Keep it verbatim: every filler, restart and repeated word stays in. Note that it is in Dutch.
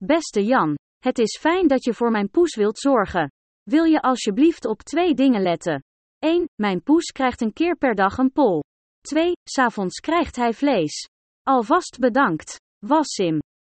Beste Jan, het is fijn dat je voor mijn poes wilt zorgen. Wil je alsjeblieft op twee dingen letten? één. Mijn poes krijgt een keer per dag een pol. twee. 's Avonds krijgt hij vlees. Alvast bedankt. Wassim.